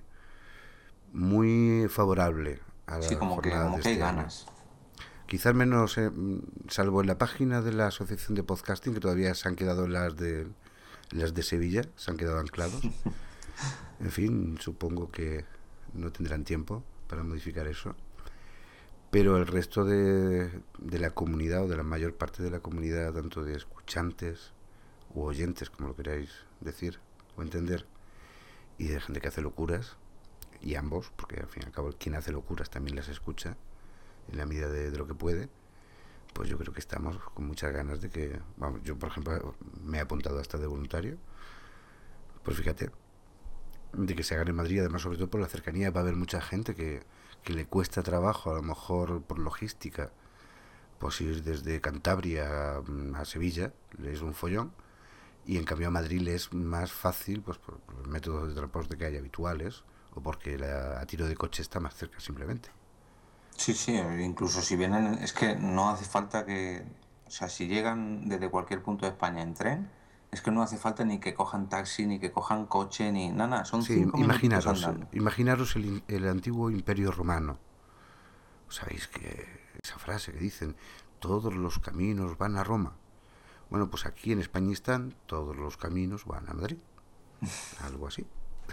favorable a la jornada como que hay ganas. Quizás menos, salvo en la página de la Asociación de Podcasting, que todavía se han quedado las de Sevilla, se han quedado anclados. En fin, supongo que no tendrán tiempo para modificar eso. Pero el resto de la comunidad, o de la mayor parte de la comunidad, tanto de escuchantes u oyentes, como lo queráis decir o entender, y de gente que hace locuras, y ambos, porque al fin y al cabo quien hace locuras también las escucha en la medida de lo que puede, pues yo creo que estamos con muchas ganas de que, vamos, yo por ejemplo me he apuntado hasta de voluntario, pues fíjate, de que se haga en Madrid, además sobre todo por la cercanía. Va a haber mucha gente que le cuesta trabajo, a lo mejor por logística, pues ir desde Cantabria a Sevilla, le es un follón, y en cambio a Madrid le es más fácil, pues por los métodos de transporte que hay habituales, o porque a tiro de coche está más cerca simplemente. Sí, incluso si vienen, es que no hace falta que, o sea, si llegan desde cualquier punto de España en tren, es que no hace falta ni que cojan taxi, ni que cojan coche, ni nada, son 5 minutos andando. Imaginaros el antiguo Imperio Romano. ¿Sabéis que esa frase que dicen, todos los caminos van a Roma? Bueno, pues aquí en España están, todos los caminos van a Madrid. Algo así.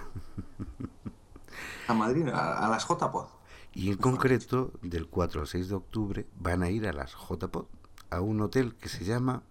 A Madrid, a las JPod. Y en concreto, del 4 al 6 de octubre, van a ir a las JPod, a un hotel que se llama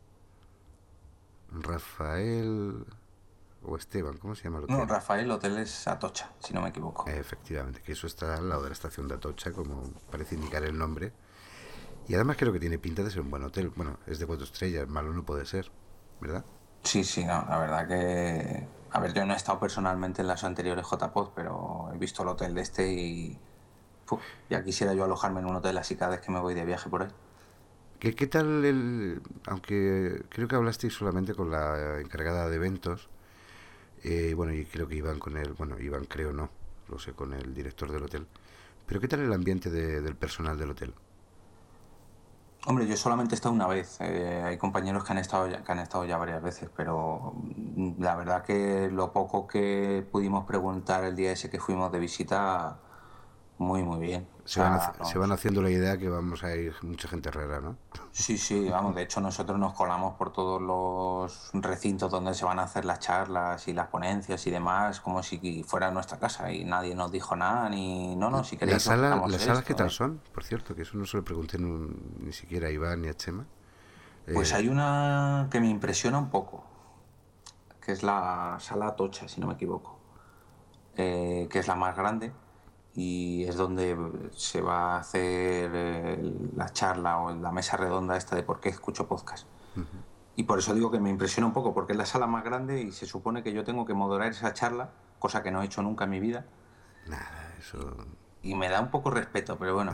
Rafael o Esteban, ¿cómo se llama el hotel? No, Rafael Hotel es Atocha, si no me equivoco. Efectivamente, que eso está al lado de la estación de Atocha, como parece indicar el nombre. Y además creo que tiene pinta de ser un buen hotel. Bueno, es de 4 estrellas, malo no puede ser, ¿verdad? Sí, no, la verdad que... A ver, yo no he estado personalmente en las anteriores JPod, pero he visto el hotel de este y... ya quisiera yo alojarme en un hotel así cada vez que me voy de viaje por ahí. ¿Qué tal aunque creo que hablasteis solamente con la encargada de eventos, bueno, y creo que Iván con él, bueno, Iván creo no, lo sé, con el director del hotel, pero ¿qué tal el ambiente del personal del hotel? Hombre, yo solamente he estado una vez, hay compañeros que han estado ya varias veces, pero la verdad que lo poco que pudimos preguntar el día ese que fuimos de visita, muy, muy bien. Se van haciendo la idea que vamos a ir mucha gente rara, ¿no? Sí, vamos, de hecho nosotros nos colamos por todos los recintos donde se van a hacer las charlas y las ponencias y demás, como si fuera nuestra casa y nadie nos dijo nada, ni... No, si queréis... ¿Las salas qué tal son? Por cierto, que eso no se lo pregunté ni siquiera a Iván ni a Chema. Pues hay una que me impresiona un poco, que es la sala Atocha, si no me equivoco, que es la más grande. Y es donde se va a hacer la charla o la mesa redonda esta de por qué escucho podcast. Uh-huh. Y por eso digo que me impresiona un poco, porque es la sala más grande y se supone que yo tengo que moderar esa charla, cosa que no he hecho nunca en mi vida. Nada, eso... Y me da un poco respeto, pero bueno.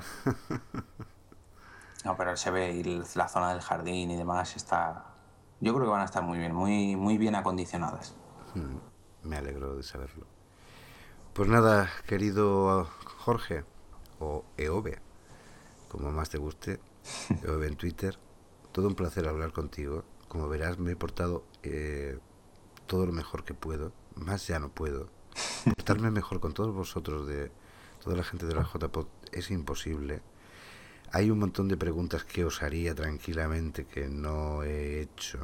No, pero se ve y la zona del jardín y demás está... Yo creo que van a estar muy bien, muy, muy bien acondicionadas. Me alegro de saberlo. Pues nada, querido Jorge, o Eove, como más te guste, Eove en Twitter, todo un placer hablar contigo. Como verás, me he portado todo lo mejor que puedo, más ya no puedo. Portarme mejor con todos vosotros, de toda la gente de la JPod, es imposible. Hay un montón de preguntas que os haría tranquilamente que no he hecho.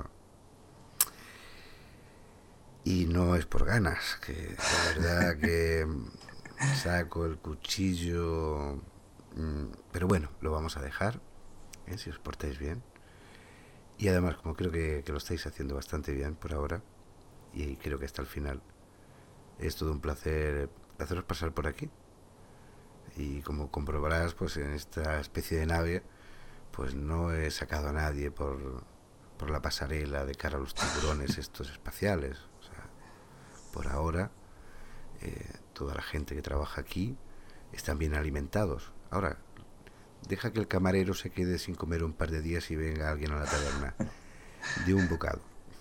Y no es por ganas, que la verdad que saco el cuchillo, pero bueno, lo vamos a dejar, si os portáis bien. Y además, como creo que lo estáis haciendo bastante bien por ahora, y creo que hasta el final, es todo un placer haceros pasar por aquí. Y como comprobarás, pues en esta especie de nave, pues no he sacado a nadie por la pasarela de cara a los tiburones estos espaciales. Por ahora, toda la gente que trabaja aquí están bien alimentados. Ahora, deja que el camarero se quede sin comer un par de días y venga alguien a la taberna de un bocado.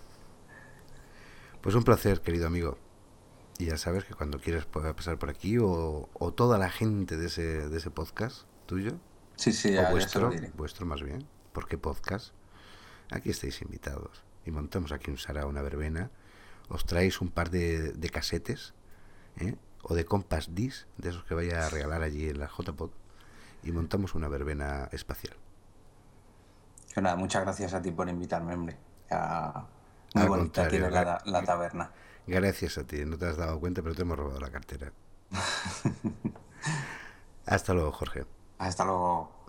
Pues un placer, querido amigo. Y ya sabes que cuando quieras puedes pasar por aquí o toda la gente de ese podcast tuyo. Sí, o vuestro más bien. ¿Por qué podcast? Aquí estáis invitados. Y montamos aquí un sarao, una verbena. Os traéis un par de casetes, o de compact disc, de esos que vaya a regalar allí en la JPod, y montamos una verbena espacial. Pues nada, muchas gracias a ti por invitarme, hombre. Muy bonita tiene la taberna. Gracias a ti, no te has dado cuenta, pero te hemos robado la cartera. Hasta luego, Jorge. Hasta luego.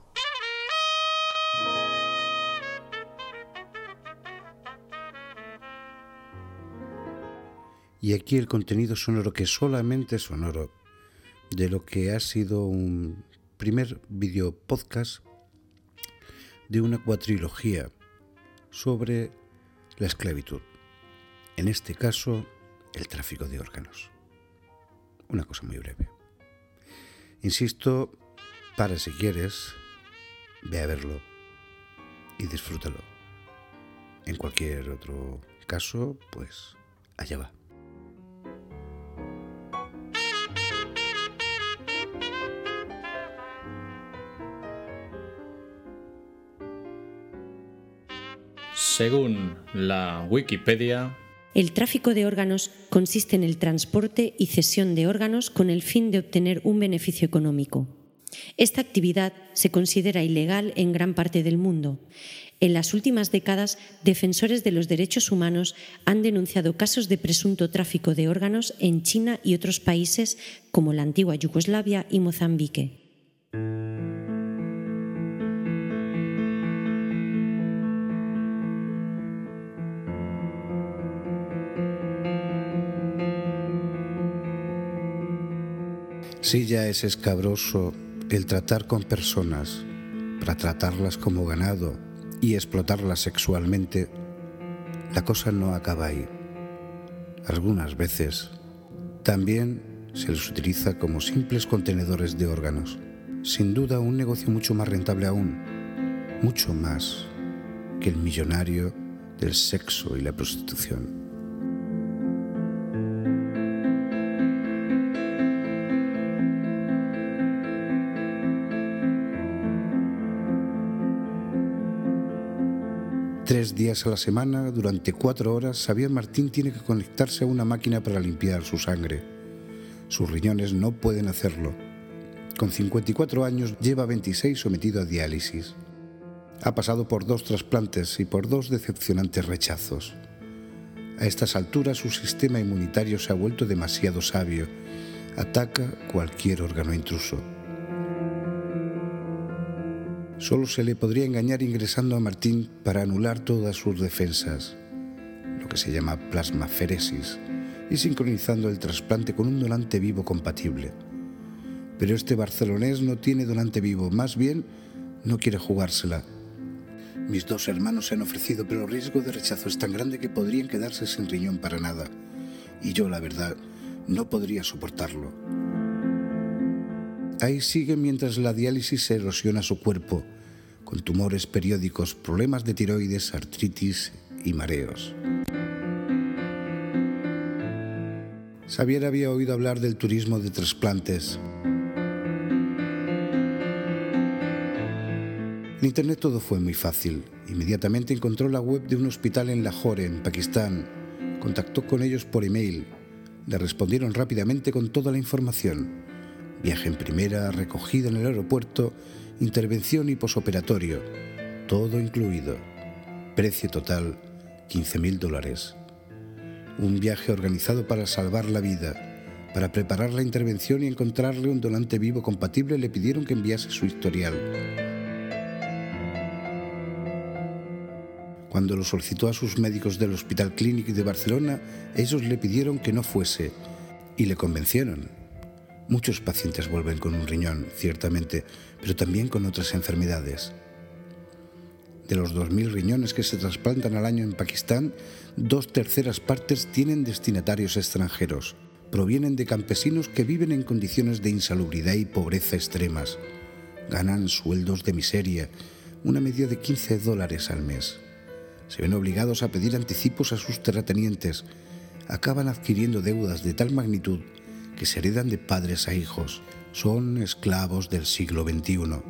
Y aquí el contenido sonoro, que solamente es sonoro, de lo que ha sido un primer video podcast de una cuatrilogía sobre la esclavitud. En este caso, el tráfico de órganos. Una cosa muy breve. Insisto, para si quieres, ve a verlo y disfrútalo. En cualquier otro caso, pues allá va. Según la Wikipedia, el tráfico de órganos consiste en el transporte y cesión de órganos con el fin de obtener un beneficio económico. Esta actividad se considera ilegal en gran parte del mundo. En las últimas décadas, defensores de los derechos humanos han denunciado casos de presunto tráfico de órganos en China y otros países como la antigua Yugoslavia y Mozambique. Sí, ya es escabroso el tratar con personas para tratarlas como ganado y explotarlas sexualmente. La cosa no acaba ahí. Algunas veces también se les utiliza como simples contenedores de órganos. Sin duda, un negocio mucho más rentable aún, mucho más que el millonario del sexo y la prostitución. Tres días a la semana, durante 4 horas, Xavier Martín tiene que conectarse a una máquina para limpiar su sangre. Sus riñones no pueden hacerlo. Con 54 años lleva 26 sometido a diálisis. Ha pasado por 2 trasplantes y por 2 decepcionantes rechazos. A estas alturas su sistema inmunitario se ha vuelto demasiado sabio. Ataca cualquier órgano intruso. Solo se le podría engañar ingresando a Martín para anular todas sus defensas, lo que se llama plasmaferesis, y sincronizando el trasplante con un donante vivo compatible. Pero este barcelonés no tiene donante vivo, más bien no quiere jugársela. Mis 2 hermanos se han ofrecido, pero el riesgo de rechazo es tan grande que podrían quedarse sin riñón para nada. Y yo, la verdad, no podría soportarlo. Ahí sigue mientras la diálisis erosiona su cuerpo, con tumores periódicos, problemas de tiroides, artritis y mareos. Xavier había oído hablar del turismo de trasplantes. En internet todo fue muy fácil. Inmediatamente encontró la web de un hospital en Lahore, en Pakistán. Contactó con ellos por email. Le respondieron rápidamente con toda la información. Viaje en primera, recogida en el aeropuerto, intervención y posoperatorio. Todo incluido. Precio total, $15,000. Un viaje organizado para salvar la vida. Para preparar la intervención y encontrarle un donante vivo compatible, le pidieron que enviase su historial. Cuando lo solicitó a sus médicos del Hospital Clínic de Barcelona, ellos le pidieron que no fuese y le convencieron. Muchos pacientes vuelven con un riñón, ciertamente, pero también con otras enfermedades. De los 2.000 riñones que se trasplantan al año en Pakistán, 2/3 partes tienen destinatarios extranjeros. Provienen de campesinos que viven en condiciones de insalubridad y pobreza extremas. Ganan sueldos de miseria, una media de $15 al mes. Se ven obligados a pedir anticipos a sus terratenientes. Acaban adquiriendo deudas de tal magnitud que se heredan de padres a hijos. Son esclavos del siglo XXI.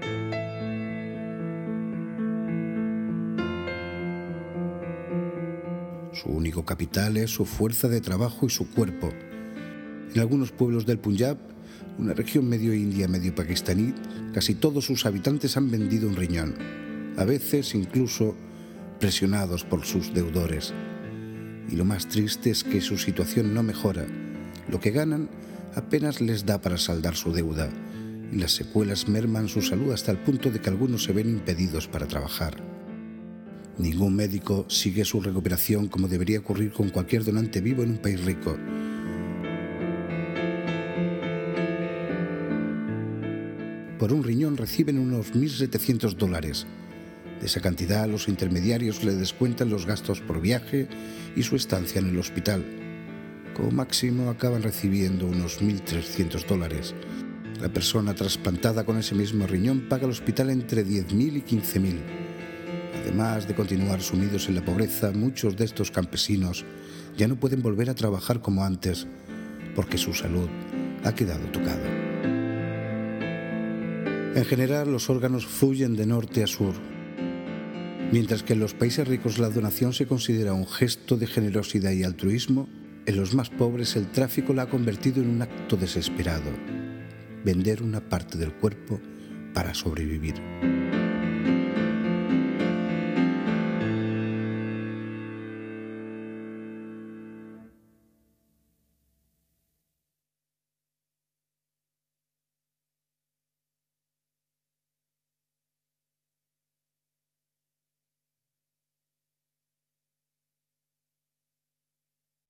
Su único capital es su fuerza de trabajo y su cuerpo. En algunos pueblos del Punjab, una región medio india, medio pakistaní, casi todos sus habitantes han vendido un riñón, a veces incluso presionados por sus deudores. Y lo más triste es que su situación no mejora. Lo que ganan apenas les da para saldar su deuda, y las secuelas merman su salud hasta el punto de que algunos se ven impedidos para trabajar. Ningún médico sigue su recuperación como debería ocurrir con cualquier donante vivo en un país rico. Por un riñón reciben unos $1.700. De esa cantidad, los intermediarios le descuentan los gastos por viaje y su estancia en el hospital. Como máximo acaban recibiendo unos $1.300. La persona trasplantada con ese mismo riñón paga al hospital entre $10,000 y $15,000. Además de continuar sumidos en la pobreza, muchos de estos campesinos ya no pueden volver a trabajar como antes, porque su salud ha quedado tocada. En general, los órganos fluyen de norte a sur. Mientras que en los países ricos la donación se considera un gesto de generosidad y altruismo, en los más pobres el tráfico la ha convertido en un acto desesperado: vender una parte del cuerpo para sobrevivir.